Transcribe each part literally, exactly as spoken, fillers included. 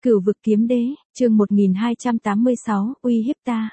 Cửu vực kiếm đế, chương một nghìn hai trăm tám mươi sáu, uy hiếp ta.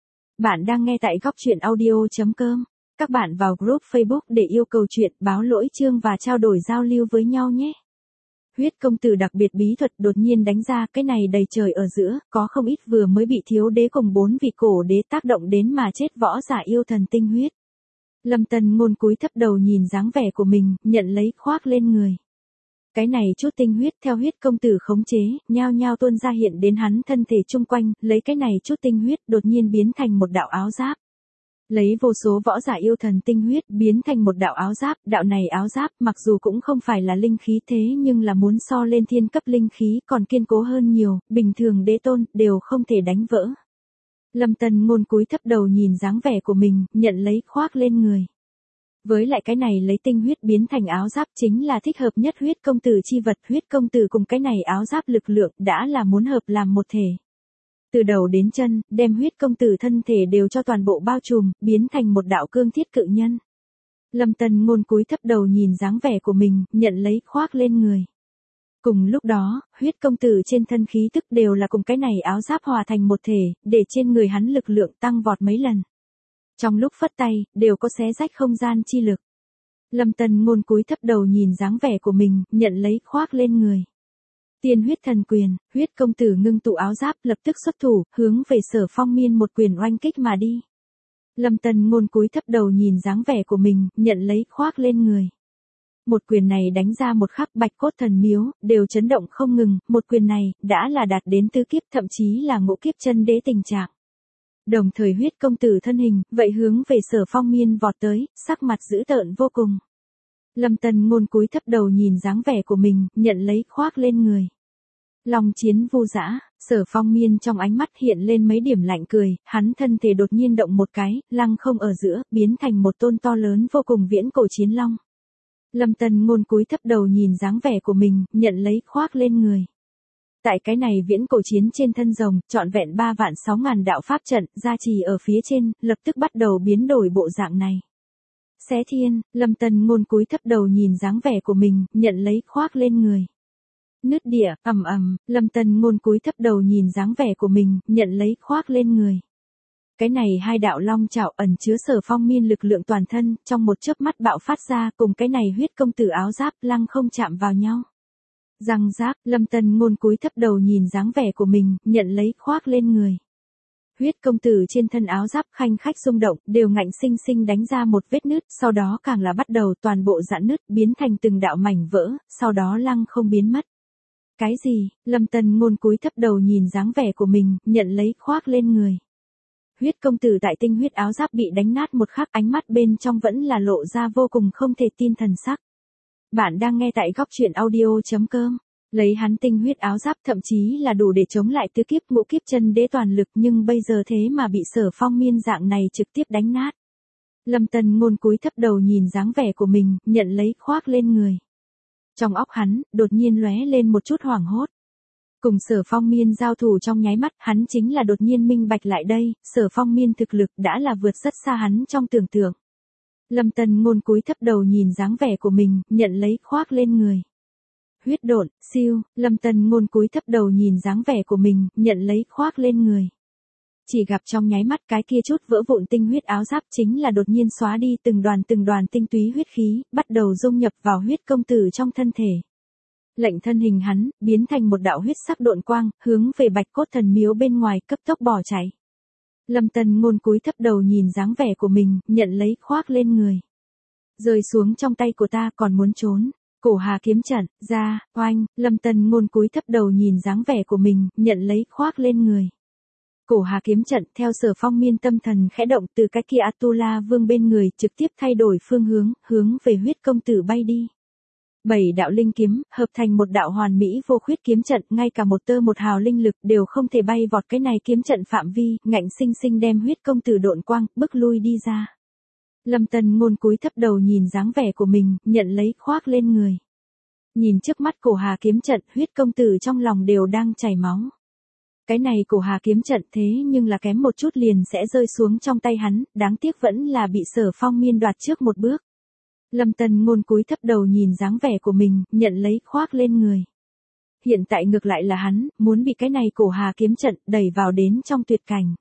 Bạn đang nghe tại góc truyện audio.com. Các bạn vào group Facebook để yêu cầu chuyện, báo lỗi chương và trao đổi giao lưu với nhau nhé. Huyết công tử đặc biệt bí thuật đột nhiên đánh ra, cái này đầy trời ở giữa, có không ít vừa mới bị thiếu đế cùng bốn vị cổ đế tác động đến mà chết võ giả yêu thần tinh huyết. Lâm Tần Ngôn cúi thấp đầu nhìn dáng vẻ của mình, nhận lấy khoác lên người. Cái này chút tinh huyết theo huyết công tử khống chế, nhao nhao tuôn ra hiện đến hắn thân thể chung quanh, lấy cái này chút tinh huyết đột nhiên biến thành một đạo áo giáp. Lấy vô số võ giả yêu thần tinh huyết biến thành một đạo áo giáp, đạo này áo giáp mặc dù cũng không phải là linh khí thế nhưng là muốn so lên thiên cấp linh khí còn kiên cố hơn nhiều, bình thường đế tôn đều không thể đánh vỡ. Lâm Tần Ngôn cúi thấp đầu nhìn dáng vẻ của mình, nhận lấy khoác lên người. Với lại cái này lấy tinh huyết biến thành áo giáp chính là thích hợp nhất huyết công tử chi vật, huyết công tử cùng cái này áo giáp lực lượng đã là muốn hợp làm một thể. Từ đầu đến chân, đem huyết công tử thân thể đều cho toàn bộ bao trùm, biến thành một đạo cương thiết cự nhân. Lâm Tần Ngôn cúi thấp đầu nhìn dáng vẻ của mình, nhận lấy khoác lên người. Cùng lúc đó, huyết công tử trên thân khí tức đều là cùng cái này áo giáp hòa thành một thể, để trên người hắn lực lượng tăng vọt mấy lần. Trong lúc phất tay, đều có xé rách không gian chi lực. Lâm Tần Ngôn cúi thấp đầu nhìn dáng vẻ của mình, nhận lấy khoác lên người. Tiên huyết thần quyền, huyết công tử ngưng tụ áo giáp lập tức xuất thủ, hướng về Sở Phong Miên một quyền oanh kích mà đi. Lâm Tần Ngôn cúi thấp đầu nhìn dáng vẻ của mình, nhận lấy khoác lên người. Một quyền này đánh ra một khắc bạch cốt thần miếu, đều chấn động không ngừng, một quyền này, đã là đạt đến tứ kiếp thậm chí là ngũ kiếp chân đế tình trạng. Đồng thời huyết công tử thân hình, vậy hướng về Sở Phong Miên vọt tới, sắc mặt dữ tợn vô cùng. Lâm Tần Ngôn cúi thấp đầu nhìn dáng vẻ của mình, nhận lấy khoác lên người. Long chiến vô dã, Sở Phong Miên trong ánh mắt hiện lên mấy điểm lạnh cười, hắn thân thể đột nhiên động một cái, lăng không ở giữa, biến thành một tôn to lớn vô cùng viễn cổ chiến long. Lâm Tần Ngôn cúi thấp đầu nhìn dáng vẻ của mình, nhận lấy khoác lên người. Tại cái này viễn cổ chiến trên thân rồng, trọn vẹn ba vạn sáu ngàn đạo pháp trận, gia trì ở phía trên, lập tức bắt đầu biến đổi bộ dạng này. Xé thiên, Lâm Tần Ngôn cúi thấp đầu nhìn dáng vẻ của mình, nhận lấy khoác lên người. Nứt địa, ầm ầm, Lâm Tần Ngôn cúi thấp đầu nhìn dáng vẻ của mình, nhận lấy khoác lên người. Cái này hai đạo long chảo ẩn chứa Sở Phong Miên lực lượng toàn thân, trong một chớp mắt bạo phát ra, cùng cái này huyết công tử áo giáp lăng không chạm vào nhau. Răng rác, Lâm Tần Ngôn cúi thấp đầu nhìn dáng vẻ của mình, nhận lấy khoác lên người. Huyết công tử trên thân áo giáp khanh khách rung động, đều ngạnh sinh sinh đánh ra một vết nứt, sau đó càng là bắt đầu toàn bộ giãn nứt, biến thành từng đạo mảnh vỡ, sau đó lăng không biến mất. Cái gì? Lâm Tần Ngôn cúi thấp đầu nhìn dáng vẻ của mình, nhận lấy khoác lên người. Huyết công tử tại tinh huyết áo giáp bị đánh nát một khắc, ánh mắt bên trong vẫn là lộ ra vô cùng không thể tin thần sắc. Bạn đang nghe tại góc truyện audio.com. Lấy hắn tinh huyết áo giáp thậm chí là đủ để chống lại tứ kiếp ngũ kiếp chân đế toàn lực, nhưng bây giờ thế mà bị Sở Phong Miên dạng này trực tiếp đánh nát. Lâm Tần Ngôn cúi thấp đầu nhìn dáng vẻ của mình, nhận lấy khoác lên người. Trong óc hắn, đột nhiên lóe lên một chút hoảng hốt. Cùng Sở Phong Miên giao thủ trong nháy mắt, hắn chính là đột nhiên minh bạch lại đây, Sở Phong Miên thực lực đã là vượt rất xa hắn trong tưởng tượng. Lâm Tần Ngôn cúi thấp đầu nhìn dáng vẻ của mình, nhận lấy khoác lên người. Huyết độn, siêu, Lâm Tần Ngôn cúi thấp đầu nhìn dáng vẻ của mình, nhận lấy khoác lên người. Chỉ gặp trong nháy mắt cái kia chút vỡ vụn tinh huyết áo giáp chính là đột nhiên xóa đi từng đoàn từng đoàn tinh túy huyết khí, bắt đầu dung nhập vào huyết công tử trong thân thể. Lệnh thân hình hắn, biến thành một đạo huyết sắc độn quang, hướng về bạch cốt thần miếu bên ngoài cấp tốc bỏ chạy. Lâm Tần Ngôn cúi thấp đầu nhìn dáng vẻ của mình, nhận lấy khoác lên người. Rơi xuống trong tay của ta còn muốn trốn. Cổ Hà kiếm trận, ra, oanh, Lâm Tần Ngôn cúi thấp đầu nhìn dáng vẻ của mình, nhận lấy khoác lên người. Cổ Hà kiếm trận theo Sở Phong Miên tâm thần khẽ động từ cái kia Atula Vương bên người trực tiếp thay đổi phương hướng, hướng về huyết công tử bay đi. Bảy đạo linh kiếm, hợp thành một đạo hoàn mỹ vô khuyết kiếm trận, ngay cả một tơ một hào linh lực đều không thể bay vọt cái này kiếm trận phạm vi, ngạnh sinh sinh đem huyết công tử độn quang, bức lui đi ra. Lâm Tần Ngôn cúi thấp đầu nhìn dáng vẻ của mình, nhận lấy khoác lên người. Nhìn trước mắt Cổ Hà kiếm trận, huyết công tử trong lòng đều đang chảy máu. Cái này Cổ Hà kiếm trận thế nhưng là kém một chút liền sẽ rơi xuống trong tay hắn, đáng tiếc vẫn là bị Sở Phong Miên đoạt trước một bước. Lâm Tần Ngôn cúi thấp đầu nhìn dáng vẻ của mình, nhận lấy khoác lên người. Hiện tại ngược lại là hắn, muốn bị cái này cổ hà kiếm trận đẩy vào đến trong tuyệt cảnh.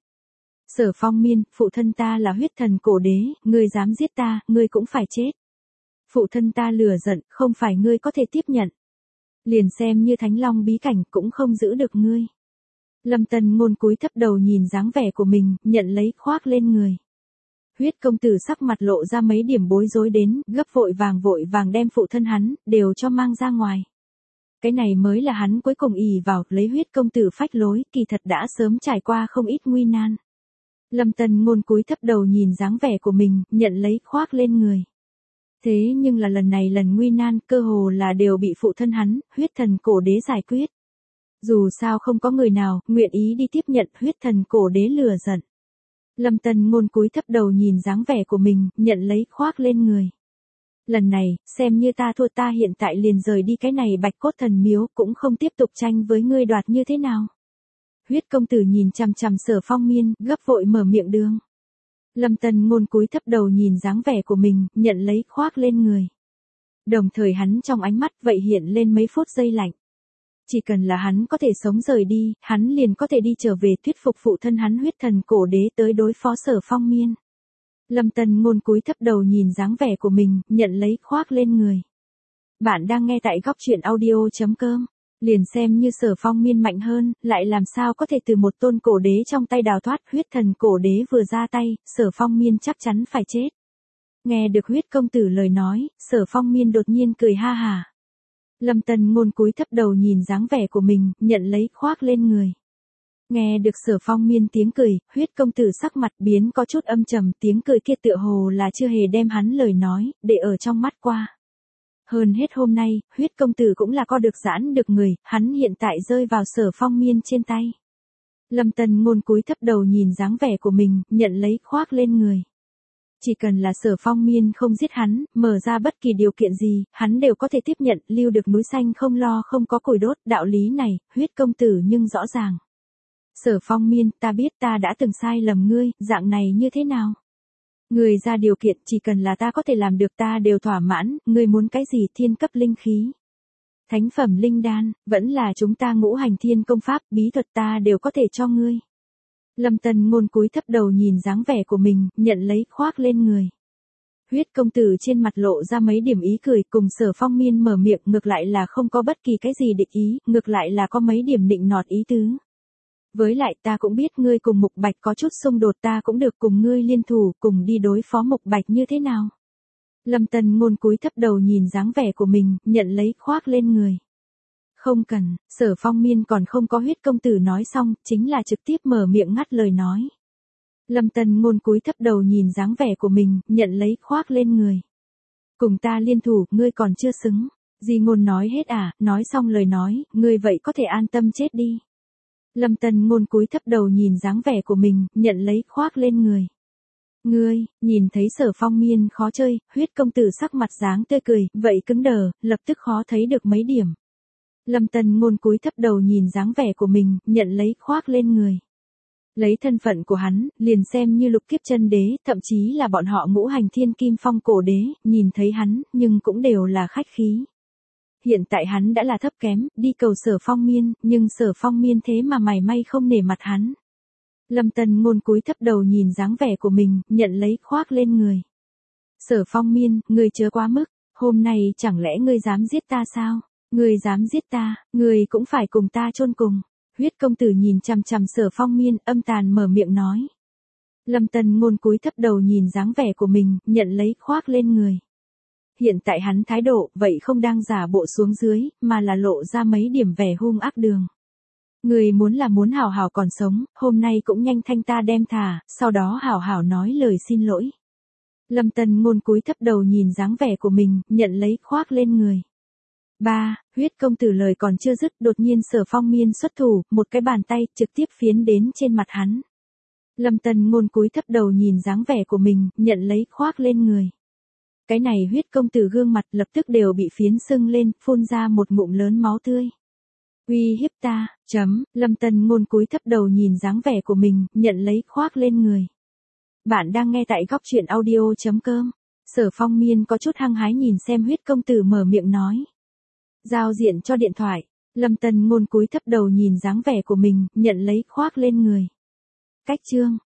Sở Phong Miên, phụ thân ta là huyết thần cổ đế, ngươi dám giết ta, ngươi cũng phải chết. Phụ thân ta lừa giận, không phải ngươi có thể tiếp nhận. Liền xem như Thánh Long bí cảnh cũng không giữ được ngươi. Lâm Tân Ngôn cúi thấp đầu nhìn dáng vẻ của mình, nhận lấy khoác lên người. Huyết công tử sắc mặt lộ ra mấy điểm bối rối đến, gấp vội vàng vội vàng đem phụ thân hắn, đều cho mang ra ngoài. Cái này mới là hắn cuối cùng ỷ vào, lấy huyết công tử phách lối, kỳ thật đã sớm trải qua không ít nguy nan. Lâm Tân Ngôn cúi thấp đầu nhìn dáng vẻ của mình, nhận lấy khoác lên người. Thế nhưng là lần này lần nguy nan, cơ hồ là đều bị phụ thân hắn, huyết thần cổ đế giải quyết. Dù sao không có người nào, nguyện ý đi tiếp nhận huyết thần cổ đế lừa giận. Lâm Tân Ngôn cúi thấp đầu nhìn dáng vẻ của mình, nhận lấy khoác lên người. Lần này, xem như ta thua, ta hiện tại liền rời đi cái này bạch cốt thần miếu, cũng không tiếp tục tranh với ngươi đoạt như thế nào. Huyết công tử nhìn chằm chằm Sở Phong Miên, gấp vội mở miệng đường. Lâm Tân Ngôn cúi thấp đầu nhìn dáng vẻ của mình, nhận lấy khoác lên người. Đồng thời hắn trong ánh mắt vậy hiện lên mấy phút giây lạnh. Chỉ cần là hắn có thể sống rời đi, hắn liền có thể đi trở về thuyết phục phụ thân hắn huyết thần cổ đế tới đối phó Sở Phong Miên. Lâm Tân Ngôn cúi thấp đầu nhìn dáng vẻ của mình, nhận lấy khoác lên người. Bạn đang nghe tại góc truyện audio chấm com. Liền xem như Sở Phong Miên mạnh hơn, lại làm sao có thể từ một tôn cổ đế trong tay đào thoát, huyết thần cổ đế vừa ra tay, Sở Phong Miên chắc chắn phải chết. Nghe được huyết công tử lời nói, Sở Phong Miên đột nhiên cười ha hà. Lâm Tân Ngôn cúi thấp đầu nhìn dáng vẻ của mình, nhận lấy khoác lên người. Nghe được Sở Phong Miên tiếng cười, huyết công tử sắc mặt biến có chút âm trầm, tiếng cười kia tựa hồ là chưa hề đem hắn lời nói, để ở trong mắt qua. Hơn hết hôm nay, huyết công tử cũng là co được giãn được người, hắn hiện tại rơi vào Sở Phong Miên trên tay. Lâm Tân Ngôn cúi thấp đầu nhìn dáng vẻ của mình, nhận lấy khoác lên người. Chỉ cần là Sở Phong Miên không giết hắn, mở ra bất kỳ điều kiện gì, hắn đều có thể tiếp nhận, lưu được núi xanh không lo không có củi đốt, đạo lý này, huyết công tử nhưng rõ ràng. Sở Phong Miên, ta biết ta đã từng sai lầm ngươi, dạng này như thế nào? Ngươi ra điều kiện, chỉ cần là ta có thể làm được ta đều thỏa mãn, ngươi muốn cái gì, thiên cấp linh khí, thánh phẩm linh đan, vẫn là chúng ta ngũ hành thiên công pháp, bí thuật ta đều có thể cho ngươi. Lâm Tân Ngôn cúi thấp đầu nhìn dáng vẻ của mình, nhận lấy khoác lên người. Huyết công tử trên mặt lộ ra mấy điểm ý cười, cùng Sở Phong Miên mở miệng, ngược lại là không có bất kỳ cái gì địch ý, ngược lại là có mấy điểm nịnh nọt ý tứ. Với lại ta cũng biết ngươi cùng Mục Bạch có chút xung đột, ta cũng được cùng ngươi liên thủ, cùng đi đối phó Mục Bạch như thế nào. Lâm Tân Ngôn cúi thấp đầu nhìn dáng vẻ của mình, nhận lấy khoác lên người. Không cần, Sở Phong Miên còn không có huyết công tử nói xong, chính là trực tiếp mở miệng ngắt lời nói. Lâm Tân Ngôn cúi thấp đầu nhìn dáng vẻ của mình, nhận lấy khoác lên người. Cùng ta liên thủ, ngươi còn chưa xứng. Di Ngôn nói hết à, nói xong lời nói, ngươi vậy có thể an tâm chết đi. Lâm Tân Ngôn cúi thấp đầu nhìn dáng vẻ của mình, nhận lấy khoác lên người. Ngươi, nhìn thấy Sở Phong Miên khó chơi, huyết công tử sắc mặt dáng tươi cười, vậy cứng đờ, lập tức khó thấy được mấy điểm. Lâm Tân Ngôn cúi thấp đầu nhìn dáng vẻ của mình, nhận lấy khoác lên người. Lấy thân phận của hắn, liền xem như lục kiếp chân đế, thậm chí là bọn họ ngũ hành thiên kim phong cổ đế, nhìn thấy hắn, nhưng cũng đều là khách khí. Hiện tại hắn đã là thấp kém, đi cầu Sở Phong Miên, nhưng Sở Phong Miên thế mà mảy may không nể mặt hắn. Lâm Tân Ngôn cúi thấp đầu nhìn dáng vẻ của mình, nhận lấy khoác lên người. Sở Phong Miên, ngươi chớ quá mức, hôm nay chẳng lẽ ngươi dám giết ta sao? Ngươi dám giết ta, ngươi cũng phải cùng ta chôn cùng. Huyết công tử nhìn chằm chằm Sở Phong Miên, âm tàn mở miệng nói. Lâm Tân Ngôn cúi thấp đầu nhìn dáng vẻ của mình, nhận lấy khoác lên người. Hiện tại hắn thái độ, vậy không đang giả bộ xuống dưới, mà là lộ ra mấy điểm vẻ hung ác đường. Người muốn là muốn hảo hảo còn sống, hôm nay cũng nhanh thanh ta đem thả, sau đó hảo hảo nói lời xin lỗi. Lâm Tân Ngôn cúi thấp đầu nhìn dáng vẻ của mình, nhận lấy khoác lên người. Ba, huyết công tử lời còn chưa dứt, đột nhiên Sở Phong Miên xuất thủ, một cái bàn tay trực tiếp phiến đến trên mặt hắn. Lâm Tân Ngôn cúi thấp đầu nhìn dáng vẻ của mình, nhận lấy khoác lên người. Cái này huyết công tử gương mặt lập tức đều bị phiến sưng lên, phun ra một ngụm lớn máu tươi. Uy hiếp ta, chấm, Lâm Tân Ngôn cúi thấp đầu nhìn dáng vẻ của mình, nhận lấy khoác lên người. Bạn đang nghe tại góc truyện audio chấm com. Sở Phong Miên có chút hăng hái nhìn xem huyết công tử mở miệng nói. Giao diện cho điện thoại. Lâm Tân Ngôn cúi thấp đầu nhìn dáng vẻ của mình, nhận lấy khoác lên người. Cách chương.